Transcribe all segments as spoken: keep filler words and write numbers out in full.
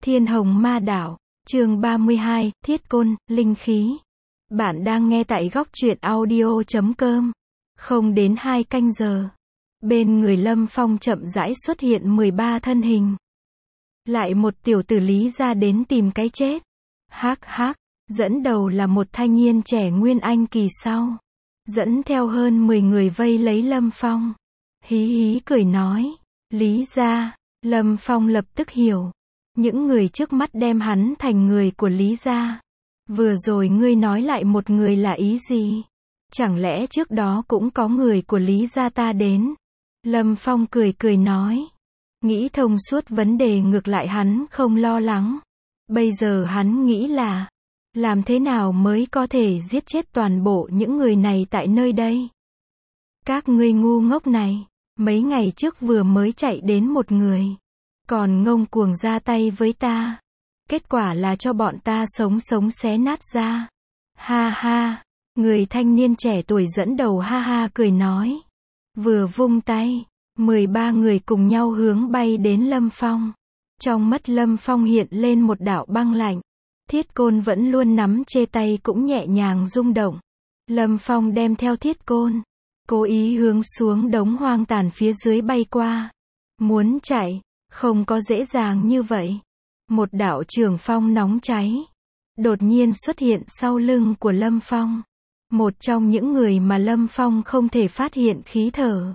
Thiên Hồng Ma Đảo, chương ba mươi hai, Thiết Côn, Linh Khí. Bạn đang nghe tại góc truyện audio chấm com. Không đến hai canh giờ. Bên người Lâm Phong chậm rãi xuất hiện mười ba thân hình. Lại một tiểu tử Lý gia đến tìm cái chết. Hắc hắc, dẫn đầu là một thanh niên trẻ Nguyên Anh kỳ sau. Dẫn theo hơn mười người vây lấy Lâm Phong. Hí hí cười nói, Lý gia. Lâm Phong lập tức hiểu. Những người trước mắt đem hắn thành người của Lý gia. Vừa rồi ngươi nói lại một người là ý gì? Chẳng lẽ trước đó cũng có người của Lý gia ta đến? Lâm Phong cười cười nói. Nghĩ thông suốt vấn đề ngược lại hắn không lo lắng. Bây giờ hắn nghĩ là, làm thế nào mới có thể giết chết toàn bộ những người này tại nơi đây? Các ngươi ngu ngốc này, mấy ngày trước vừa mới chạy đến một người. Còn ngông cuồng ra tay với ta. Kết quả là cho bọn ta sống sống xé nát ra. Ha ha, người thanh niên trẻ tuổi dẫn đầu ha ha cười nói. Vừa vung tay, mười ba người cùng nhau hướng bay đến Lâm Phong. Trong mắt Lâm Phong hiện lên một đạo băng lạnh. Thiết côn vẫn luôn nắm chê tay cũng nhẹ nhàng rung động. Lâm Phong đem theo thiết côn, cố ý hướng xuống đống hoang tàn phía dưới bay qua. Muốn chạy, không có dễ dàng như vậy. Một đạo trường phong nóng cháy đột nhiên xuất hiện sau lưng của Lâm Phong. Một trong những người mà Lâm Phong không thể phát hiện khí thở.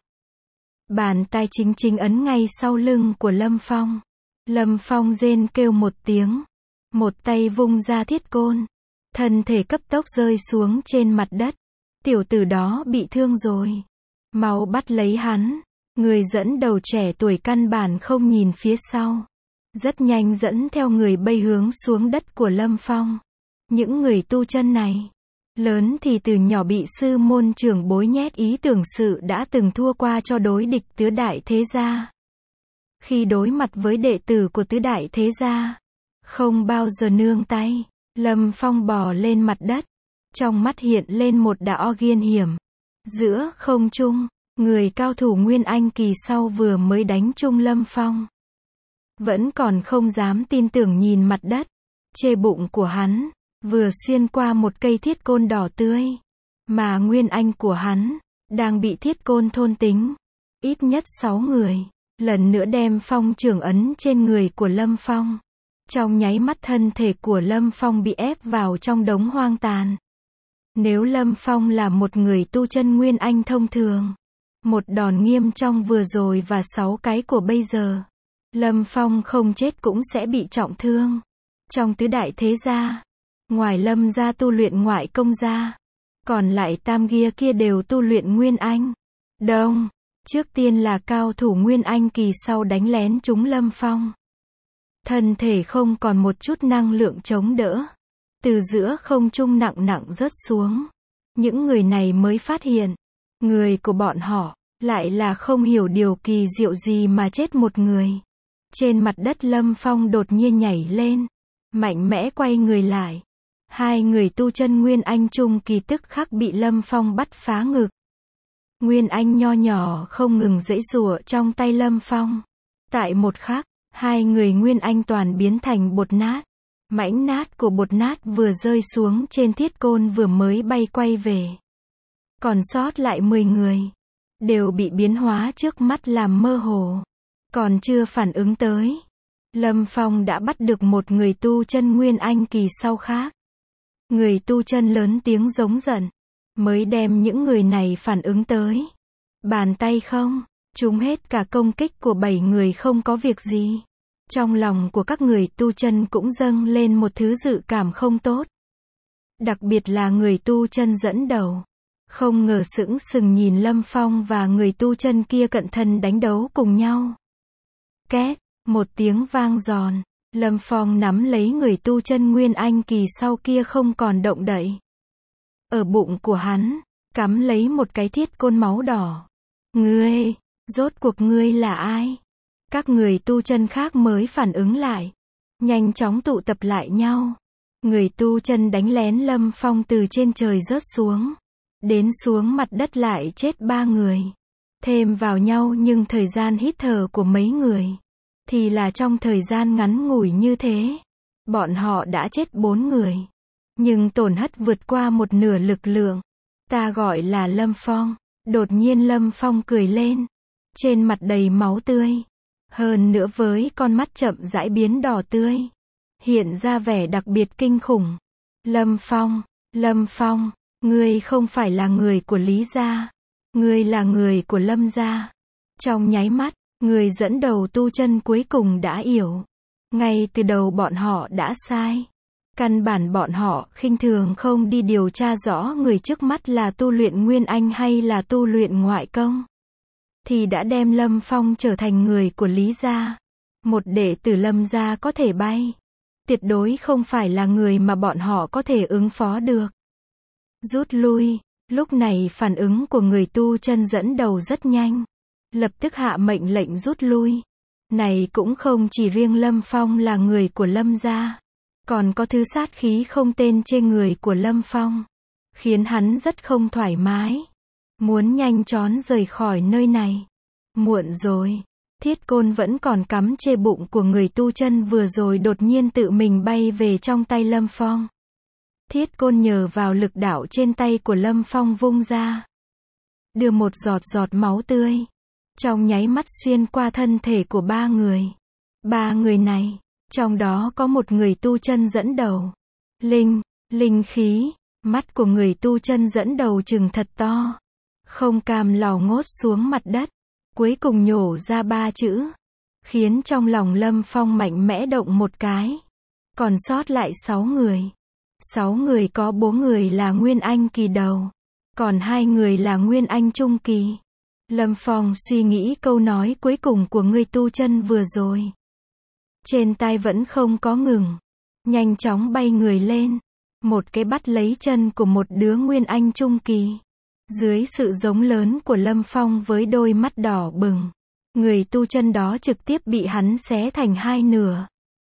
Bàn tay chính chính ấn ngay sau lưng của Lâm Phong. Lâm Phong rên kêu một tiếng. Một tay vung ra thiết côn. Thân thể cấp tốc rơi xuống trên mặt đất. Tiểu tử đó bị thương rồi. Mau bắt lấy hắn. Người dẫn đầu trẻ tuổi căn bản không nhìn phía sau. Rất nhanh dẫn theo người bay hướng xuống đất của Lâm Phong. Những người tu chân này, lớn thì từ nhỏ bị sư môn trưởng bối nhét ý tưởng sự đã từng thua qua cho đối địch tứ đại thế gia. Khi đối mặt với đệ tử của tứ đại thế gia, không bao giờ nương tay. Lâm Phong bò lên mặt đất. Trong mắt hiện lên một đạo ghiên hiểm. Giữa không trung, người cao thủ Nguyên Anh kỳ sau vừa mới đánh trúng Lâm Phong. Vẫn còn không dám tin tưởng nhìn mặt đất. Chê bụng của hắn, vừa xuyên qua một cây thiết côn đỏ tươi. Mà Nguyên Anh của hắn, đang bị thiết côn thôn tính. Ít nhất sáu người, lần nữa đem phong trưởng ấn trên người của Lâm Phong. Trong nháy mắt thân thể của Lâm Phong bị ép vào trong đống hoang tàn. Nếu Lâm Phong là một người tu chân Nguyên Anh thông thường, một đòn nghiêm trong vừa rồi và sáu cái của bây giờ, Lâm Phong không chết cũng sẽ bị trọng thương. Trong tứ đại thế gia, ngoài Lâm gia tu luyện ngoại công gia, còn lại tam gia kia đều tu luyện Nguyên Anh. Đông, trước tiên là cao thủ Nguyên Anh kỳ sau đánh lén trúng Lâm Phong. Thân thể không còn một chút năng lượng chống đỡ. Từ giữa không trung nặng nặng rớt xuống. Những người này mới phát hiện, người của bọn họ, lại là không hiểu điều kỳ diệu gì mà chết một người. Trên mặt đất Lâm Phong đột nhiên nhảy lên. Mạnh mẽ quay người lại. Hai người tu chân Nguyên Anh trung kỳ tức khắc bị Lâm Phong bắt phá ngực. Nguyên Anh nho nhỏ không ngừng giãy giụa trong tay Lâm Phong. Tại một khắc, hai người Nguyên Anh toàn biến thành bột nát. Mảnh nát của bột nát vừa rơi xuống trên thiết côn vừa mới bay quay về. Còn sót lại mười người, đều bị biến hóa trước mắt làm mơ hồ. Còn chưa phản ứng tới, Lâm Phong đã bắt được một người tu chân Nguyên Anh kỳ sau khác. Người tu chân lớn tiếng giống giận, mới đem những người này phản ứng tới. Bàn tay không, trúng hết cả công kích của bảy người không có việc gì. Trong lòng của các người tu chân cũng dâng lên một thứ dự cảm không tốt. Đặc biệt là người tu chân dẫn đầu. Không ngờ sững sừng nhìn Lâm Phong và người tu chân kia cận thân đánh đấu cùng nhau. Két, một tiếng vang giòn. Lâm Phong nắm lấy người tu chân Nguyên Anh kỳ sau kia không còn động đậy. Ở bụng của hắn, cắm lấy một cái thiết côn máu đỏ. Ngươi, rốt cuộc ngươi là ai? Các người tu chân khác mới phản ứng lại. Nhanh chóng tụ tập lại nhau. Người tu chân đánh lén Lâm Phong từ trên trời rớt xuống. Đến xuống mặt đất lại chết ba người. Thêm vào nhau nhưng thời gian hít thở của mấy người. thì là trong thời gian ngắn ngủi như thế, bọn họ đã chết bốn người. Nhưng tổn thất vượt qua một nửa lực lượng. Ta gọi là Lâm Phong. Đột nhiên Lâm Phong cười lên. Trên mặt đầy máu tươi. Hơn nữa với con mắt chậm rãi biến đỏ tươi. Hiện ra vẻ đặc biệt kinh khủng. Lâm Phong, Lâm Phong, ngươi không phải là người của Lý gia. Ngươi là người của Lâm gia. Trong nháy mắt, người dẫn đầu tu chân cuối cùng đã hiểu. Ngay từ đầu bọn họ đã sai. Căn bản bọn họ khinh thường không đi điều tra rõ người trước mắt là tu luyện Nguyên Anh hay là tu luyện ngoại công. Thì đã đem Lâm Phong trở thành người của Lý gia. Một đệ tử Lâm gia có thể bay. Tuyệt đối không phải là người mà bọn họ có thể ứng phó được. Rút lui. Lúc này phản ứng của người tu chân dẫn đầu rất nhanh. Lập tức hạ mệnh lệnh rút lui. Này cũng không chỉ riêng Lâm Phong là người của Lâm gia. Còn có thứ sát khí không tên trên người của Lâm Phong. Khiến hắn rất không thoải mái. Muốn nhanh chóng rời khỏi nơi này. Muộn rồi. Thiết côn vẫn còn cắm chê bụng của người tu chân vừa rồi đột nhiên tự mình bay về trong tay Lâm Phong. Thiết côn nhờ vào lực đạo trên tay của Lâm Phong vung ra. Đưa một giọt giọt máu tươi. Trong nháy mắt xuyên qua thân thể của ba người. Ba người này, trong đó có một người tu chân dẫn đầu. Linh, linh khí, mắt của người tu chân dẫn đầu trừng thật to. Không cam lò ngốt xuống mặt đất. Cuối cùng nhổ ra ba chữ. Khiến trong lòng Lâm Phong mạnh mẽ động một cái. Còn sót lại sáu người. Sáu người có bốn người là Nguyên Anh kỳ đầu. Còn hai người là Nguyên Anh trung kỳ. Lâm Phong suy nghĩ câu nói cuối cùng của người tu chân vừa rồi. Trên tay vẫn không có ngừng. Nhanh chóng bay người lên. Một cái bắt lấy chân của một đứa Nguyên Anh trung kỳ. Dưới sự giống lớn của Lâm Phong với đôi mắt đỏ bừng. Người tu chân đó trực tiếp bị hắn xé thành hai nửa.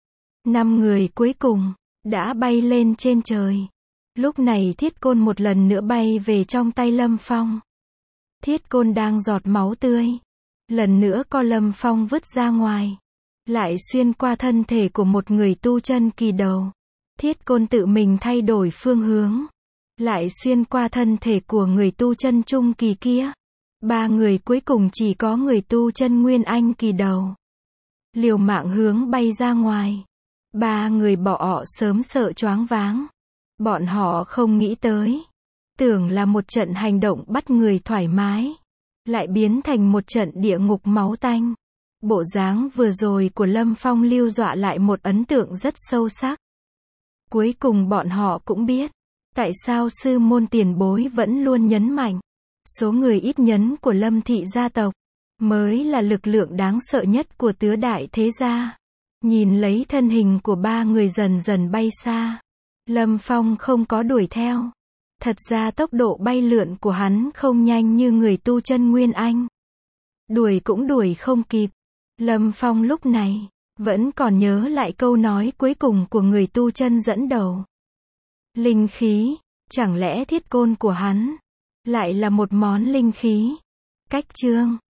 Năm người cuối cùng đã bay lên trên trời. Lúc này thiết côn một lần nữa bay về trong tay Lâm Phong. Thiết côn đang giọt máu tươi. Lần nữa co Lâm Phong vứt ra ngoài. Lại xuyên qua thân thể của một người tu chân kỳ đầu. Thiết côn tự mình thay đổi phương hướng. Lại xuyên qua thân thể của người tu chân trung kỳ kia. Ba người cuối cùng chỉ có người tu chân Nguyên Anh kỳ đầu. Liều mạng hướng bay ra ngoài. Ba người bỏ ọ sớm sợ choáng váng. Bọn họ không nghĩ tới. Tưởng là một trận hành động bắt người thoải mái. Lại biến thành một trận địa ngục máu tanh. Bộ dáng vừa rồi của Lâm Phong lưu dọa lại một ấn tượng rất sâu sắc. Cuối cùng bọn họ cũng biết. Tại sao sư môn tiền bối vẫn luôn nhấn mạnh. Số người ít nhấn của Lâm thị gia tộc. Mới là lực lượng đáng sợ nhất của tứ đại thế gia. Nhìn lấy thân hình của ba người dần dần bay xa. Lâm Phong không có đuổi theo. Thật ra tốc độ bay lượn của hắn không nhanh như người tu chân Nguyên Anh. Đuổi cũng đuổi không kịp. Lâm Phong lúc này vẫn còn nhớ lại câu nói cuối cùng của người tu chân dẫn đầu. Linh khí, chẳng lẽ thiết côn của hắn lại là một món linh khí? Cách chương